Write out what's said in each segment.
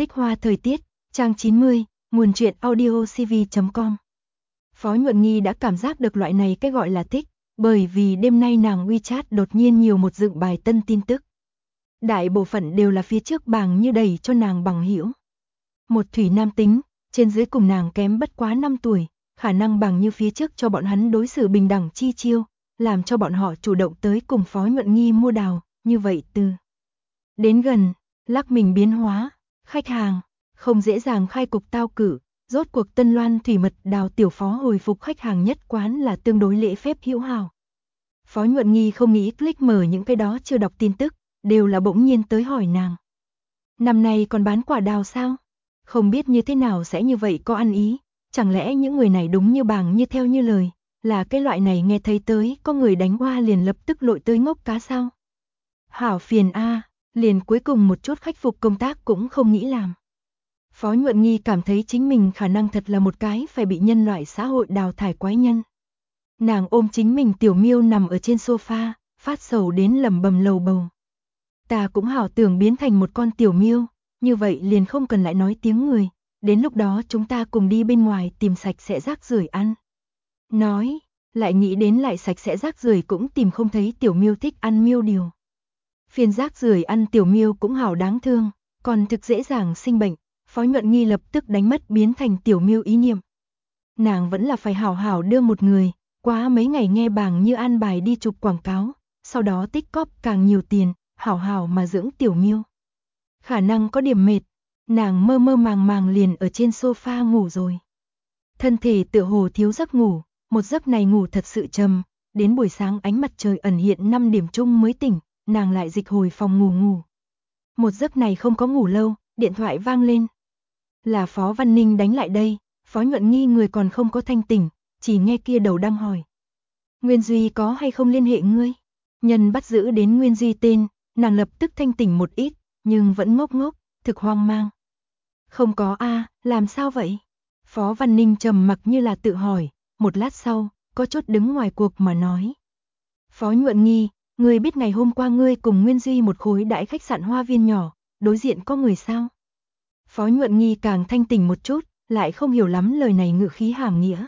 Tích hoa thời tiết, trang 90, nguồn truyện audio cv.com. Phó Nhuận Nghi đã cảm giác được loại này cái gọi là thích, bởi vì đêm nay nàng WeChat đột nhiên nhiều một dựng bài tân tin tức. Đại bộ phận đều là phía trước bảng như đầy cho nàng bằng hữu. Một thủy nam tính, trên dưới cùng nàng kém bất quá 5 tuổi, khả năng bằng như phía trước cho bọn hắn đối xử bình đẳng chi chiêu, làm cho bọn họ chủ động tới cùng Phó Nhuận Nghi mua đào, như vậy từ đến gần, lắc mình biến hóa, khách hàng, không dễ dàng khai cục tao cử, rốt cuộc Tân Loan thủy mật đào tiểu phó hồi phục khách hàng nhất quán là tương đối lễ phép hữu hảo. Phó Nhuận Nghi không nghĩ click mở những cái đó chưa đọc tin tức, đều là bỗng nhiên tới hỏi nàng. Năm nay còn bán quả đào sao? Không biết như thế nào sẽ như vậy có ăn ý, chẳng lẽ những người này đúng như bảng như theo như lời, là cái loại này nghe thấy tới có người đánh hoa liền lập tức lội tới ngốc cá sao? Hảo phiền a, liền cuối cùng một chút khắc phục công tác cũng không nghĩ làm. Phó Nhuận Nghi cảm thấy chính mình khả năng thật là một cái phải bị nhân loại xã hội đào thải quái nhân. Nàng ôm chính mình tiểu miêu nằm ở trên sofa, phát sầu đến lẩm bẩm lầu bầu. Ta cũng hảo tưởng biến thành một con tiểu miêu, như vậy liền không cần lại nói tiếng người, đến lúc đó chúng ta cùng đi bên ngoài tìm sạch sẽ rác rưởi ăn. Nói, lại nghĩ đến lại sạch sẽ rác rưởi cũng tìm không thấy tiểu miêu thích ăn miêu điều. Phiền rác rưởi ăn tiểu miêu cũng hảo đáng thương, còn thực dễ dàng sinh bệnh. Phó Nhuận Nghi lập tức đánh mất biến thành tiểu miêu ý niệm. Nàng vẫn là phải hảo hảo đưa một người, quá mấy ngày nghe bảng như an bài đi chụp quảng cáo, sau đó tích cóp càng nhiều tiền, hảo hảo mà dưỡng tiểu miêu. Khả năng có điểm mệt, nàng mơ mơ màng màng liền ở trên sofa ngủ rồi. Thân thể tựa hồ thiếu giấc ngủ, một giấc này ngủ thật sự trầm, đến buổi sáng ánh mặt trời ẩn hiện 5 điểm chung mới tỉnh, nàng lại dịch hồi phòng ngủ. Một giấc này không có ngủ lâu, điện thoại vang lên. Là Phó Văn Ninh đánh lại đây, Phó Nhuận Nghi người còn không có thanh tỉnh, chỉ nghe kia đầu đang hỏi. Nguyên Duy có hay không liên hệ ngươi? Nhân bắt giữ đến Nguyên Duy tên, nàng lập tức thanh tỉnh một ít, nhưng vẫn ngốc ngốc, thực hoang mang. Không có a, làm sao vậy? Phó Văn Ninh trầm mặc như là tự hỏi, một lát sau, có chút đứng ngoài cuộc mà nói. Phó Nhuận Nghi, ngươi biết ngày hôm qua ngươi cùng Nguyên Duy một khối đãi khách sạn Hoa Viên nhỏ, đối diện có người sao? Phó Nhuận Nghi càng thanh tỉnh một chút, lại không hiểu lắm lời này ngữ khí hàm nghĩa.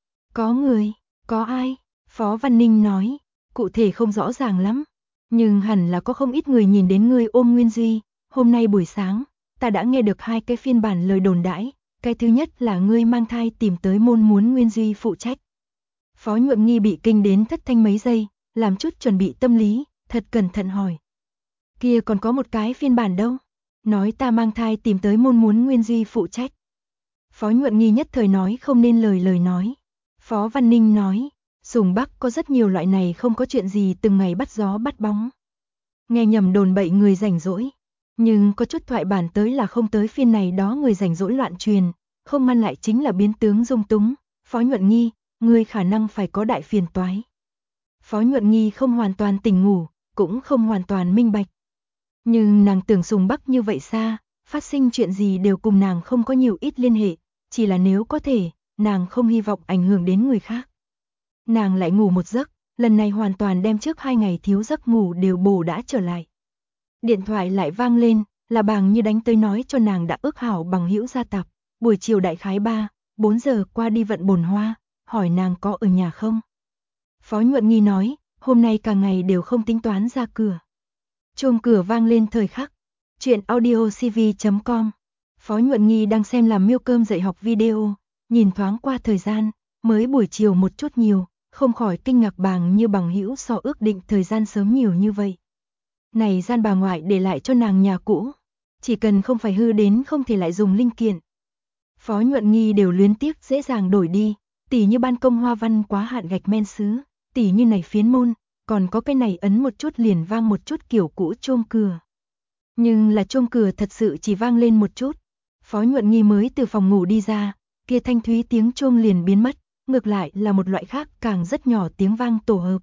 Có người, có ai? Phó Văn Ninh nói, cụ thể không rõ ràng lắm, nhưng hẳn là có không ít người nhìn đến ngươi ôm Nguyên Duy. Hôm nay buổi sáng, ta đã nghe được 2 cái phiên bản lời đồn đãi, cái thứ nhất là ngươi mang thai tìm tới môn muốn Nguyên Duy phụ trách. Phó Nhuận Nghi bị kinh đến thất thanh mấy giây, làm chút chuẩn bị tâm lý, thật cẩn thận hỏi. Kia còn có một cái phiên bản đâu? Nói ta mang thai tìm tới môn muốn Nguyên Duy phụ trách. Phó Nhuận Nghi nhất thời nói không nên lời nói. Phó Văn Ninh nói, Sùng Bắc có rất nhiều loại này không có chuyện gì từng ngày bắt gió bắt bóng. Nghe nhầm đồn bậy người rảnh rỗi. Nhưng có chút thoại bản tới là không tới phiên này đó người rảnh rỗi loạn truyền, không ngăn lại chính là biến tướng dung túng. Phó Nhuận Nghi, ngươi khả năng phải có đại phiền toái. Phó Nhuận Nghi không hoàn toàn tỉnh ngủ, cũng không hoàn toàn minh bạch. Nhưng nàng tưởng Sùng Bắc như vậy xa, phát sinh chuyện gì đều cùng nàng không có nhiều ít liên hệ, chỉ là nếu có thể, nàng không hy vọng ảnh hưởng đến người khác. Nàng lại ngủ một giấc, lần này hoàn toàn đem trước 2 ngày thiếu giấc ngủ đều bổ đã trở lại. Điện thoại lại vang lên, là Bàng Như đánh tới nói cho nàng đã ước hảo bằng hữu gia tạp, buổi chiều đại khái 3-4 giờ qua đi vận bồn hoa, hỏi nàng có ở nhà không. Phó Nhuận Nghi nói, hôm nay cả ngày đều không tính toán ra cửa. Chuông cửa vang lên thời khắc. Chuyện audio cv.com. Phó Nhuận Nghi đang xem làm miêu cơm dạy học video, nhìn thoáng qua thời gian, mới buổi chiều một chút nhiều, không khỏi kinh ngạc Bàng Như bằng hữu so ước định thời gian sớm nhiều như vậy. Này gian bà ngoại để lại cho nàng nhà cũ, chỉ cần không phải hư đến không thể lại dùng linh kiện. Phó Nhuận Nghi đều luyến tiếc dễ dàng đổi đi, tỉ như ban công hoa văn quá hạn gạch men sứ, tỉ như này phiến môn, còn có cái này ấn một chút liền vang một chút kiểu cũ chuông cửa. Nhưng là chuông cửa thật sự chỉ vang lên một chút. Phó Nhuận Nghi mới từ phòng ngủ đi ra, kia thanh thúy tiếng chuông liền biến mất, ngược lại là một loại khác càng rất nhỏ tiếng vang tổ hợp.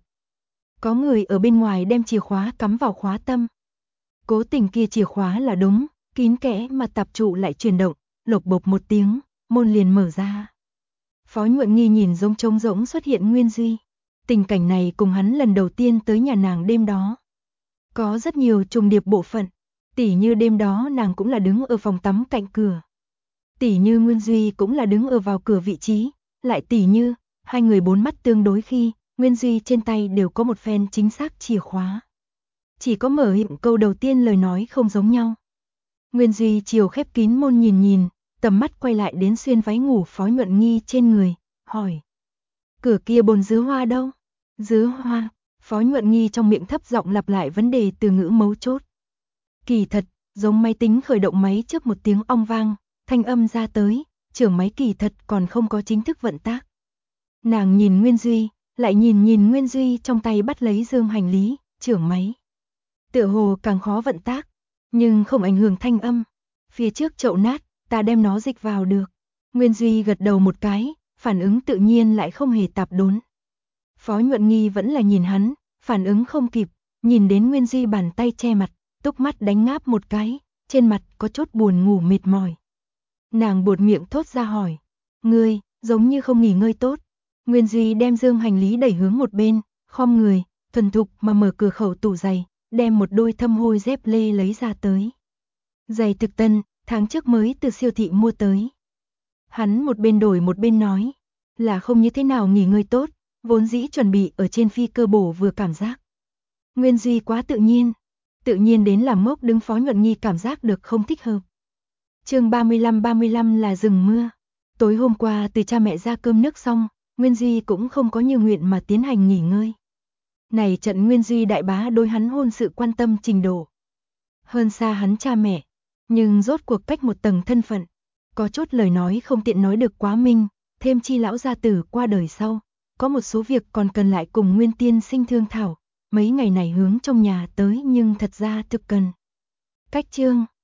Có người ở bên ngoài đem chìa khóa cắm vào khóa tâm. Cố tình kia chìa khóa là đúng, kín kẽ mà tạp trụ lại chuyển động, lộc bộp một tiếng, môn liền mở ra. Phó Nhuận Nghi nhìn giống trống rỗng xuất hiện Nguyên Duy. Tình cảnh này cùng hắn lần đầu tiên tới nhà nàng đêm đó. Có rất nhiều trùng điệp bộ phận. Tỉ như đêm đó nàng cũng là đứng ở phòng tắm cạnh cửa. Tỉ như Nguyên Duy cũng là đứng ở vào cửa vị trí, lại tỉ như, hai người bốn mắt tương đối khi, Nguyên Duy trên tay đều có một phen chính xác chìa khóa. Chỉ có mở miệng câu đầu tiên lời nói không giống nhau. Nguyên Duy chiều khép kín môn nhìn nhìn, tầm mắt quay lại đến xuyên váy ngủ Phó Nhuận Nghi trên người, hỏi. Cửa kia bồn dứa hoa đâu? Dứa hoa, Phó Nhuận Nghi trong miệng thấp giọng lặp lại vấn đề từ ngữ mấu chốt. Kỳ thật, giống máy tính khởi động máy trước một tiếng ong vang, thanh âm ra tới, trưởng máy kỳ thật còn không có chính thức vận tác. Nàng nhìn Nguyên Duy, lại nhìn Nguyên Duy trong tay bắt lấy dương hành lý, trưởng máy. Tựa hồ càng khó vận tác, nhưng không ảnh hưởng thanh âm. Phía trước chậu nát, ta đem nó dịch vào được. Nguyên Duy gật đầu một cái, phản ứng tự nhiên lại không hề tạp đốn. Phó Nhuận Nghi vẫn là nhìn hắn, phản ứng không kịp, nhìn đến Nguyên Duy bàn tay che mặt, túc mắt đánh ngáp một cái, trên mặt có chút buồn ngủ mệt mỏi. Nàng buột miệng thốt ra hỏi, ngươi, giống như không nghỉ ngơi tốt. Nguyên Duy đem dương hành lý đẩy hướng một bên, khom người, thuần thục mà mở cửa khẩu tủ giày, đem một đôi thâm hôi dép lê lấy ra tới. Giày thực tân, tháng trước mới từ siêu thị mua tới. Hắn một bên đổi một bên nói, là không như thế nào nghỉ ngơi tốt, vốn dĩ chuẩn bị ở trên phi cơ bổ vừa cảm giác. Nguyên Duy quá tự nhiên đến làm mốc đứng Phó Nhuận Nghi cảm giác được không thích hợp. Chương 35 là rừng mưa. Tối hôm qua từ cha mẹ ra cơm nước xong, Nguyên Duy cũng không có như nguyện mà tiến hành nghỉ ngơi. Này trận Nguyên Duy đại bá đối hắn hôn sự quan tâm trình độ hơn xa hắn cha mẹ, nhưng rốt cuộc cách một tầng thân phận, có chút lời nói không tiện nói được quá minh, thêm chi lão gia tử qua đời sau, có một số việc còn cần lại cùng Nguyên tiên sinh thương thảo, mấy ngày này hướng trong nhà tới nhưng thật ra thực cần. Cách chương